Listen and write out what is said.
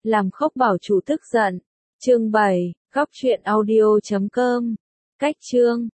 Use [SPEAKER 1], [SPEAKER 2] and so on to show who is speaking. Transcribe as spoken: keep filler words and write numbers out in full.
[SPEAKER 1] làm Khốc Bảo chủ tức giận. Chương bảy, Góc truyện audio chấm com. Cách chương